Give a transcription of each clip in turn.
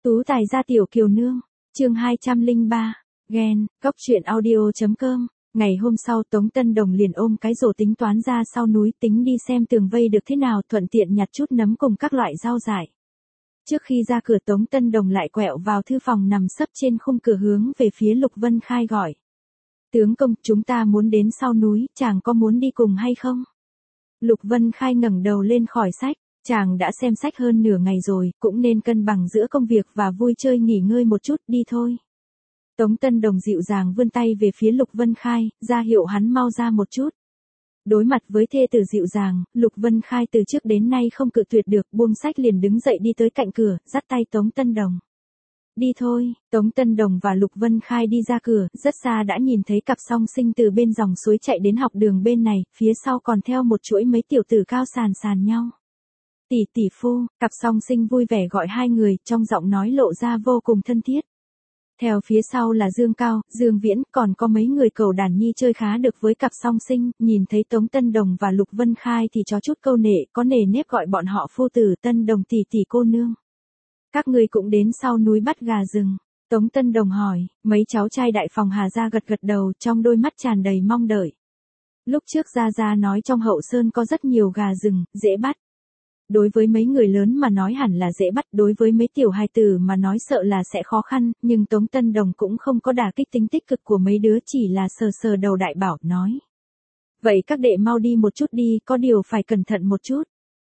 Tú tài gia tiểu kiều nương, chương 203, ghen, cóc truyện audio.com. Ngày hôm sau Tống Tân Đồng liền ôm cái rổ tính toán ra sau núi tính đi xem tường vây được thế nào, thuận tiện nhặt chút nấm cùng các loại rau dại. Trước khi ra cửa Tống Tân Đồng lại quẹo vào thư phòng nằm sấp trên khung cửa hướng về phía Lục Vân Khai gọi. Tướng công, chúng ta muốn đến sau núi, chàng có muốn đi cùng hay không? Lục Vân Khai ngẩng đầu lên khỏi sách, chàng đã xem sách hơn nửa ngày rồi, cũng nên cân bằng giữa công việc và vui chơi nghỉ ngơi một chút, đi thôi. Tống Tân Đồng dịu dàng vươn tay về phía Lục Vân Khai, ra hiệu hắn mau ra một chút. Đối mặt với thê tử dịu dàng, Lục Vân Khai từ trước đến nay không cự tuyệt được, buông sách liền đứng dậy đi tới cạnh cửa, dắt tay Tống Tân Đồng. Đi thôi, Tống Tân Đồng và Lục Vân Khai đi ra cửa, rất xa đã nhìn thấy cặp song sinh từ bên dòng suối chạy đến học đường bên này, phía sau còn theo một chuỗi mấy tiểu tử cao sàn sàn nhau. Tỷ tỷ phu, cặp song sinh vui vẻ gọi hai người, trong giọng nói lộ ra vô cùng thân thiết. Theo phía sau là Dương Cao, Dương Viễn, còn có mấy người cầu đàn nhi chơi khá được với cặp song sinh, nhìn thấy Tống Tân Đồng và Lục Vân Khai thì chó chút câu nệ, có nề nếp gọi bọn họ phu tử Tân Đồng tỷ tỷ cô nương. Các ngươi cũng đến sau núi bắt gà rừng. Tống Tân Đồng hỏi, mấy cháu trai đại phòng Hà Gia gật gật đầu, trong đôi mắt tràn đầy mong đợi. Lúc trước Gia Gia nói trong hậu sơn có rất nhiều gà rừng, dễ bắt. Đối với mấy người lớn mà nói hẳn là dễ bắt, đối với mấy tiểu hài tử mà nói sợ là sẽ khó khăn, nhưng Tống Tân Đồng cũng không có đả kích tính tích cực của mấy đứa, chỉ là sờ sờ đầu đại bảo, nói. Vậy các đệ mau đi một chút đi, có điều phải cẩn thận một chút.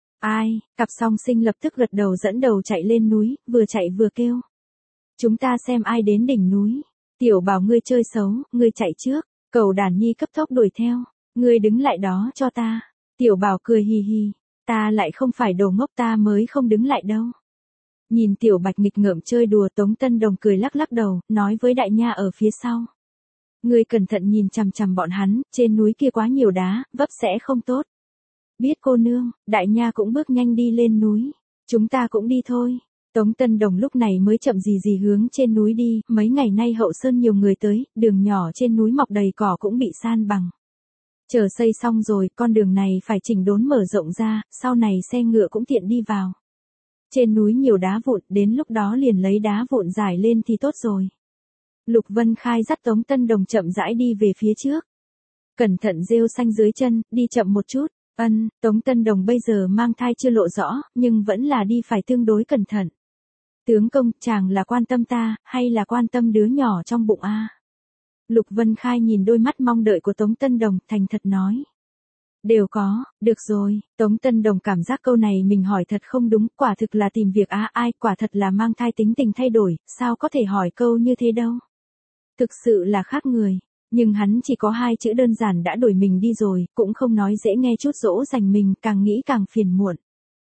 Ai, cặp song sinh lập tức gật đầu dẫn đầu chạy lên núi, vừa chạy vừa kêu. Chúng ta xem ai đến đỉnh núi. Tiểu bảo ngươi chơi xấu, ngươi chạy trước, cầu đàn nhi cấp tốc đuổi theo. Ngươi đứng lại đó cho ta. Tiểu bảo cười hì hì. Ta lại không phải đồ ngốc, ta mới không đứng lại đâu. Nhìn tiểu bạch nghịch ngợm chơi đùa, Tống Tân Đồng cười lắc lắc đầu, nói với đại nha ở phía sau. Ngươi cẩn thận nhìn chằm chằm bọn hắn, trên núi kia quá nhiều đá, vấp sẽ không tốt. Biết cô nương, đại nha cũng bước nhanh đi lên núi. Chúng ta cũng đi thôi. Tống Tân Đồng lúc này mới chậm gì gì hướng trên núi đi, mấy ngày nay hậu sơn nhiều người tới, đường nhỏ trên núi mọc đầy cỏ cũng bị san bằng. Chờ xây xong rồi, con đường này phải chỉnh đốn mở rộng ra, sau này xe ngựa cũng tiện đi vào. Trên núi nhiều đá vụn, đến lúc đó liền lấy đá vụn giải lên thì tốt rồi. Lục Vân Khai dắt Tống Tân Đồng chậm rãi đi về phía trước. Cẩn thận rêu xanh dưới chân, đi chậm một chút. Tống Tân Đồng bây giờ mang thai chưa lộ rõ, nhưng vẫn là đi phải tương đối cẩn thận. Tướng công, chàng là quan tâm ta, hay là quan tâm đứa nhỏ trong bụng a? Lục Vân Khai nhìn đôi mắt mong đợi của Tống Tân Đồng, thành thật nói. Đều có, được rồi, Tống Tân Đồng cảm giác câu này mình hỏi thật không đúng, quả thực là tìm việc ai, quả thật là mang thai tính tình thay đổi, sao có thể hỏi câu như thế đâu. Thực sự là khác người, nhưng hắn chỉ có hai chữ đơn giản đã đuổi mình đi rồi, cũng không nói dễ nghe chút dỗ dành mình, càng nghĩ càng phiền muộn.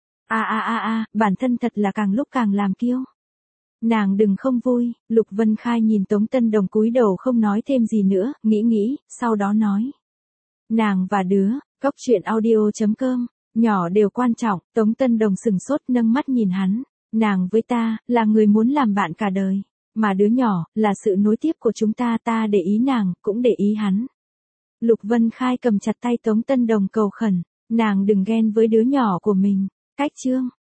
Bản thân thật là càng lúc càng làm kiêu. Nàng đừng không vui. Lục Vân Khai nhìn Tống Tân Đồng cúi đầu không nói thêm gì nữa, nghĩ, sau đó nói. Nàng và đứa, cóc truyện audio.com, nhỏ đều quan trọng. Tống Tân Đồng sừng sốt nâng mắt nhìn hắn. Nàng với ta, là người muốn làm bạn cả đời. Mà đứa nhỏ, là sự nối tiếp của chúng ta, ta để ý nàng, cũng để ý hắn. Lục Vân Khai cầm chặt tay Tống Tân Đồng cầu khẩn. Nàng đừng ghen với đứa nhỏ của mình. Cách chương.